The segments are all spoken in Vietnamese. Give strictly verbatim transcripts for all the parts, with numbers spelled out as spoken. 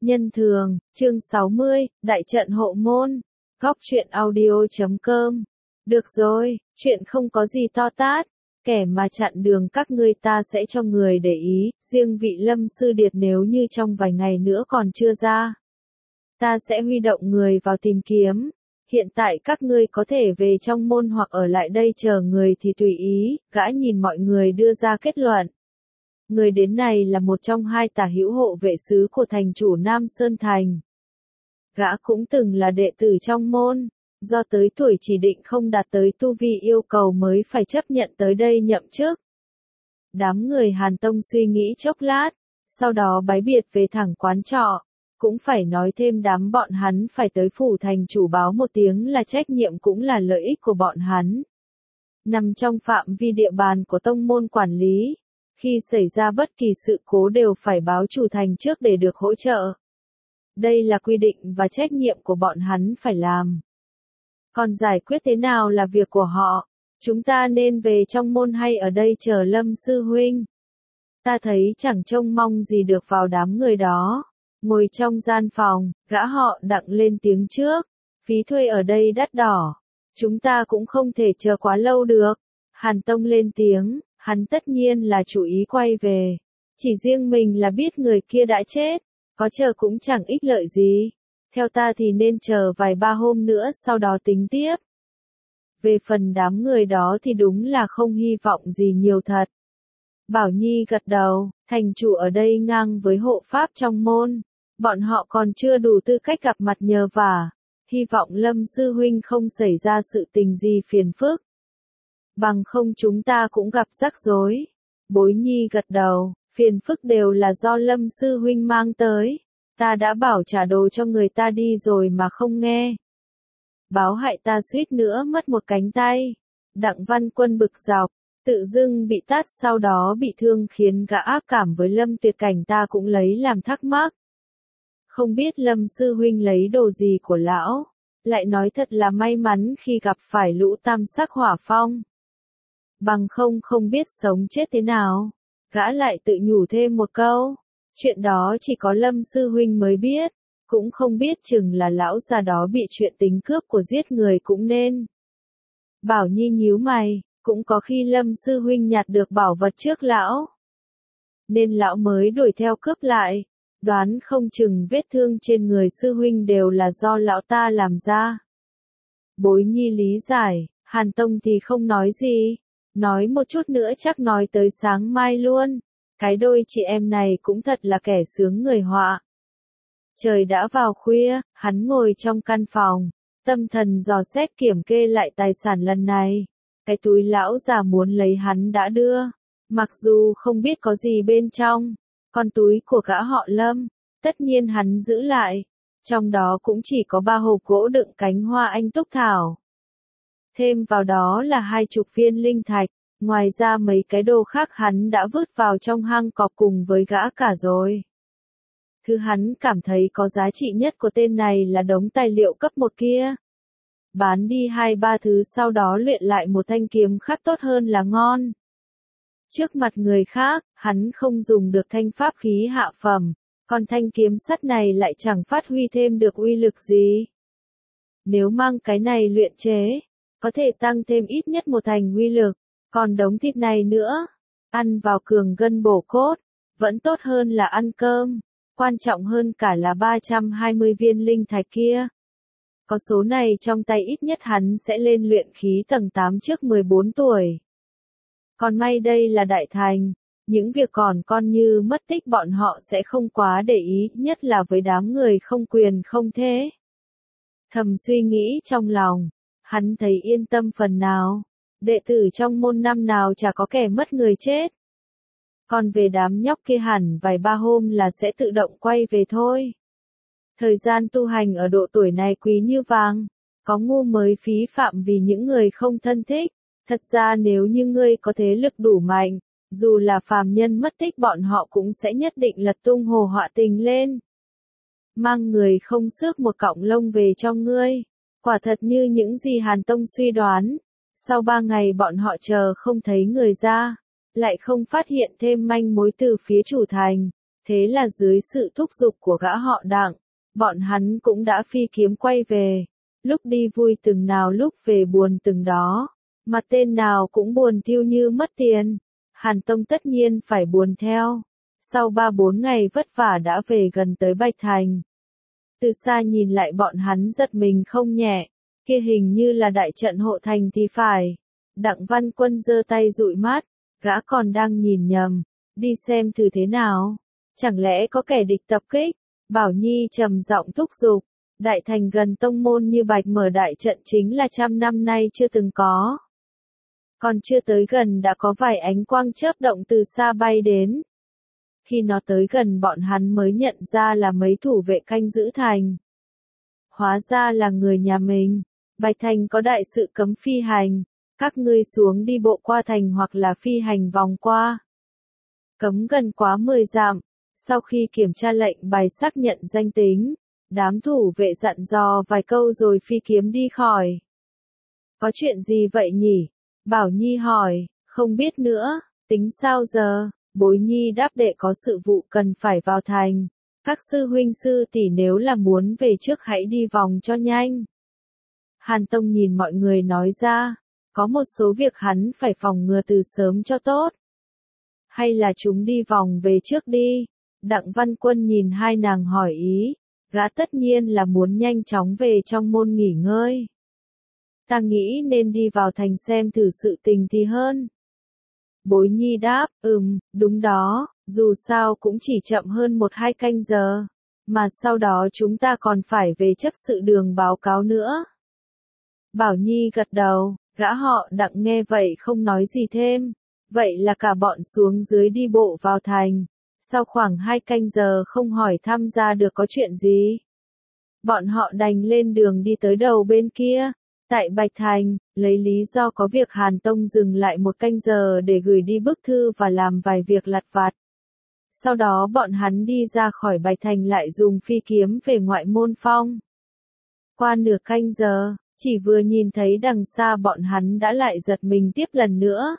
Nhân thường, chương sáu mươi, Đại trận hộ môn. Góc truyện audio chấm com. Được rồi, chuyện không có gì to tát. Kẻ mà chặn đường các ngươi ta sẽ cho người để ý, riêng vị Lâm Sư Điệt nếu như trong vài ngày nữa còn chưa ra. Ta sẽ huy động người vào tìm kiếm. Hiện tại các ngươi có thể về trong môn hoặc ở lại đây chờ người thì tùy ý, gã nhìn mọi người đưa ra kết luận. Người đến này là một trong hai tả hữu hộ vệ sứ của thành chủ Nam Sơn Thành. Gã cũng từng là đệ tử trong môn, do tới tuổi chỉ định không đạt tới tu vi yêu cầu mới phải chấp nhận tới đây nhậm chức. Đám người Hàn Tông suy nghĩ chốc lát, sau đó bái biệt về thẳng quán trọ. Cũng phải nói thêm đám bọn hắn phải tới phủ thành chủ báo một tiếng là trách nhiệm cũng là lợi ích của bọn hắn. Nằm trong phạm vi địa bàn của tông môn quản lý. Khi xảy ra bất kỳ sự cố đều phải báo chủ thành trước để được hỗ trợ. Đây là quy định và trách nhiệm của bọn hắn phải làm. Còn giải quyết thế nào là việc của họ. Chúng ta nên về trong môn hay ở đây chờ Lâm Sư Huynh? Ta thấy chẳng trông mong gì được vào đám người đó. Ngồi trong gian phòng, gã họ Đặng lên tiếng trước. Phí thuê ở đây đắt đỏ. Chúng ta cũng không thể chờ quá lâu được. Hàn Tông lên tiếng. Hắn tất nhiên là chủ ý quay về. Chỉ riêng mình là biết người kia đã chết. Có chờ cũng chẳng ích lợi gì. Theo ta thì nên chờ vài ba hôm nữa sau đó tính tiếp. Về phần đám người đó thì đúng là không hy vọng gì nhiều thật. Bảo Nhi gật đầu, thành chủ ở đây ngang với hộ pháp trong môn. Bọn họ còn chưa đủ tư cách gặp mặt nhờ vả. Hy vọng Lâm Sư Huynh không xảy ra sự tình gì phiền phức. Bằng không chúng ta cũng gặp rắc rối. Bối Nhi gật đầu, phiền phức đều là do Lâm Sư Huynh mang tới. Ta đã bảo trả đồ cho người ta đi rồi mà không nghe. Báo hại ta suýt nữa mất một cánh tay. Đặng Văn Quân bực dọc, tự dưng bị tát sau đó bị thương khiến gã ác cảm với Lâm Tuyệt Cảnh ta cũng lấy làm thắc mắc. Không biết Lâm Sư Huynh lấy đồ gì của lão, lại nói thật là may mắn khi gặp phải lũ tam sắc hỏa phong. Bằng không không biết sống chết thế nào. Gã lại tự nhủ thêm một câu. Chuyện đó chỉ có Lâm Sư Huynh mới biết. Cũng không biết chừng là lão già đó bị chuyện tính cướp của giết người cũng nên. Bảo Nhi nhíu mày. Cũng có khi Lâm Sư Huynh nhặt được bảo vật trước lão. Nên lão mới đuổi theo cướp lại. Đoán không chừng vết thương trên người Sư Huynh đều là do lão ta làm ra. Bối Nhi lý giải. Hàn Tông thì không nói gì. Nói một chút nữa chắc nói tới sáng mai luôn. Cái đôi chị em này cũng thật là kẻ sướng người họa. Trời đã vào khuya, hắn ngồi trong căn phòng. Tâm thần dò xét kiểm kê lại tài sản lần này. Cái túi lão già muốn lấy hắn đã đưa. Mặc dù không biết có gì bên trong. Con túi của gã họ Lâm, tất nhiên hắn giữ lại. Trong đó cũng chỉ có ba hộp gỗ đựng cánh hoa anh túc thảo. Thêm vào đó là hai chục viên linh thạch, ngoài ra mấy cái đồ khác hắn đã vứt vào trong hang cọp cùng với gã cả rồi. Thứ hắn cảm thấy có giá trị nhất của tên này là đống tài liệu cấp một kia. Bán đi hai ba thứ sau đó luyện lại một thanh kiếm khác tốt hơn là ngon. Trước mặt người khác, hắn không dùng được thanh pháp khí hạ phẩm, còn thanh kiếm sắt này lại chẳng phát huy thêm được uy lực gì. Nếu mang cái này luyện chế, có thể tăng thêm ít nhất một thành uy lực, còn đống thịt này nữa, ăn vào cường gân bổ cốt, vẫn tốt hơn là ăn cơm, quan trọng hơn cả là ba trăm hai mươi viên linh thạch kia. Có số này trong tay ít nhất hắn sẽ lên luyện khí tầng tám trước mười bốn tuổi. Còn may đây là đại thành, những việc còn con như mất tích bọn họ sẽ không quá để ý, nhất là với đám người không quyền không thế. Thầm suy nghĩ trong lòng. Hắn thấy yên tâm phần nào. Đệ tử trong môn năm nào chả có kẻ mất người chết. Còn về đám nhóc kia hẳn vài ba hôm là sẽ tự động quay về thôi. Thời gian tu hành ở độ tuổi này quý như vàng. Có ngu mới phí phạm vì những người không thân thích. Thật ra nếu như ngươi có thế lực đủ mạnh, dù là phàm nhân mất tích bọn họ cũng sẽ nhất định lật tung hồ họa tình lên. Mang người không xước một cọng lông về cho ngươi. Quả thật như những gì Hàn Tông suy đoán. Sau ba ngày bọn họ chờ không thấy người ra. Lại không phát hiện thêm manh mối từ phía chủ thành. Thế là dưới sự thúc giục của gã họ Đặng, bọn hắn cũng đã phi kiếm quay về. Lúc đi vui từng nào lúc về buồn từng đó. Mà tên nào cũng buồn thiêu như mất tiền. Hàn Tông tất nhiên phải buồn theo. Sau ba bốn ngày vất vả đã về gần tới Bạch Thành. Từ xa nhìn lại bọn hắn giật mình không nhẹ. Kia hình như là đại trận hộ thành thì phải. Đặng Văn Quân giơ tay dụi mắt. Gã còn đang nhìn nhầm. Đi xem thử thế nào. Chẳng lẽ có kẻ địch tập kích? Bảo Nhi trầm giọng thúc giục. Đại thành gần tông môn như Bạch mở đại trận chính là trăm năm nay chưa từng có. Còn chưa tới gần đã có vài ánh quang chớp động từ xa bay đến. Khi nó tới gần bọn hắn mới nhận ra là mấy thủ vệ canh giữ thành. Hóa ra là người nhà mình. Bạch Thành có đại sự cấm phi hành. Các ngươi xuống đi bộ qua thành hoặc là phi hành vòng qua. Cấm gần quá mười dặm. Sau khi kiểm tra lệnh bài xác nhận danh tính, đám thủ vệ dặn dò vài câu rồi phi kiếm đi khỏi. Có chuyện gì vậy nhỉ? Bảo Nhi hỏi, không biết nữa, tính sao giờ? Bối Nhi đáp đệ có sự vụ cần phải vào thành. Các sư huynh sư tỷ nếu là muốn về trước hãy đi vòng cho nhanh. Hàn Tông nhìn mọi người nói ra, có một số việc hắn phải phòng ngừa từ sớm cho tốt. Hay là chúng đi vòng về trước đi? Đặng Văn Quân nhìn hai nàng hỏi ý, gã tất nhiên là muốn nhanh chóng về trong môn nghỉ ngơi. Ta nghĩ nên đi vào thành xem thử sự tình thì hơn. Bối Nhi đáp, ừm, đúng đó, dù sao cũng chỉ chậm hơn một hai canh giờ, mà sau đó chúng ta còn phải về chấp sự đường báo cáo nữa. Bảo Nhi gật đầu, gã họ Đặng nghe vậy không nói gì thêm, vậy là cả bọn xuống dưới đi bộ vào thành. Sau khoảng hai canh giờ không hỏi thăm ra được có chuyện gì. Bọn họ đành lên đường đi tới đầu bên kia. Tại Bạch Thành, lấy lý do có việc Hàn Tông dừng lại một canh giờ để gửi đi bức thư và làm vài việc lặt vặt. Sau đó bọn hắn đi ra khỏi Bạch Thành lại dùng phi kiếm về ngoại môn phong. Qua nửa canh giờ, chỉ vừa nhìn thấy đằng xa bọn hắn đã lại giật mình tiếp lần nữa.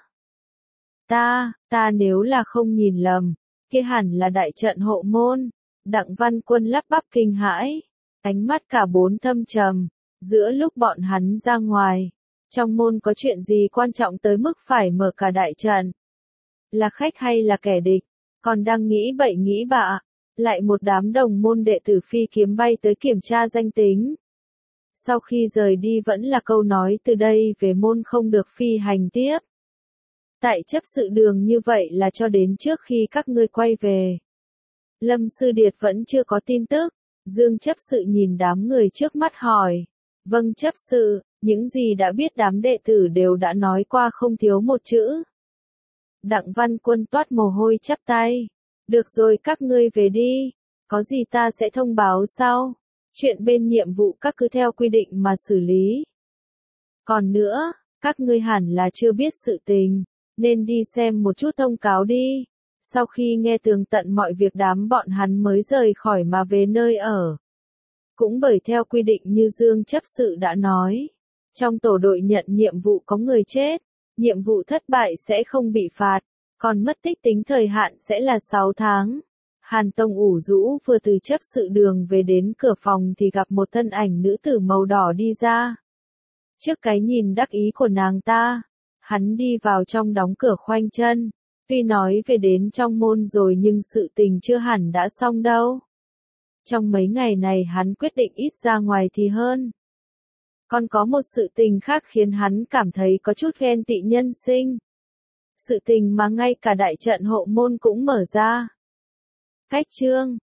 Ta, ta nếu là không nhìn lầm. Kia hẳn là đại trận hộ môn. Đặng Văn Quân lắp bắp kinh hãi. Ánh mắt cả bốn thâm trầm. Giữa lúc bọn hắn ra ngoài. Trong môn có chuyện gì quan trọng tới mức phải mở cả đại trận? Là khách hay là kẻ địch? Còn đang nghĩ bậy nghĩ bạ. Lại một đám đồng môn đệ tử phi kiếm bay tới kiểm tra danh tính. Sau khi rời đi vẫn là câu nói từ đây về môn không được phi hành tiếp. Tại chấp sự đường như vậy là cho đến trước khi các ngươi quay về. Lâm Sư Điệt vẫn chưa có tin tức. Dương chấp sự nhìn đám người trước mắt hỏi. Vâng chấp sự, những gì đã biết đám đệ tử đều đã nói qua không thiếu một chữ. Đặng Văn Quân toát mồ hôi chắp tay. Được rồi các ngươi về đi. Có gì ta sẽ thông báo sau. Chuyện bên nhiệm vụ các cứ theo quy định mà xử lý. Còn nữa, các ngươi hẳn là chưa biết sự tình. Nên đi xem một chút thông cáo đi. Sau khi nghe tường tận mọi việc đám bọn hắn mới rời khỏi mà về nơi ở. Cũng bởi theo quy định như Dương chấp sự đã nói. Trong tổ đội nhận nhiệm vụ có người chết. Nhiệm vụ thất bại sẽ không bị phạt. Còn mất tích tính thời hạn sẽ là sáu tháng. Hàn Tông ủ rũ vừa từ chấp sự đường về đến cửa phòng thì gặp một thân ảnh nữ tử màu đỏ đi ra. Trước cái nhìn đắc ý của nàng ta. Hắn đi vào trong đóng cửa khoanh chân. Tuy nói về đến trong môn rồi nhưng sự tình chưa hẳn đã xong đâu. Trong mấy ngày này hắn quyết định ít ra ngoài thì hơn. Còn có một sự tình khác khiến hắn cảm thấy có chút ghen tị nhân sinh. Sự tình mà ngay cả đại trận hộ môn cũng mở ra. Cách chương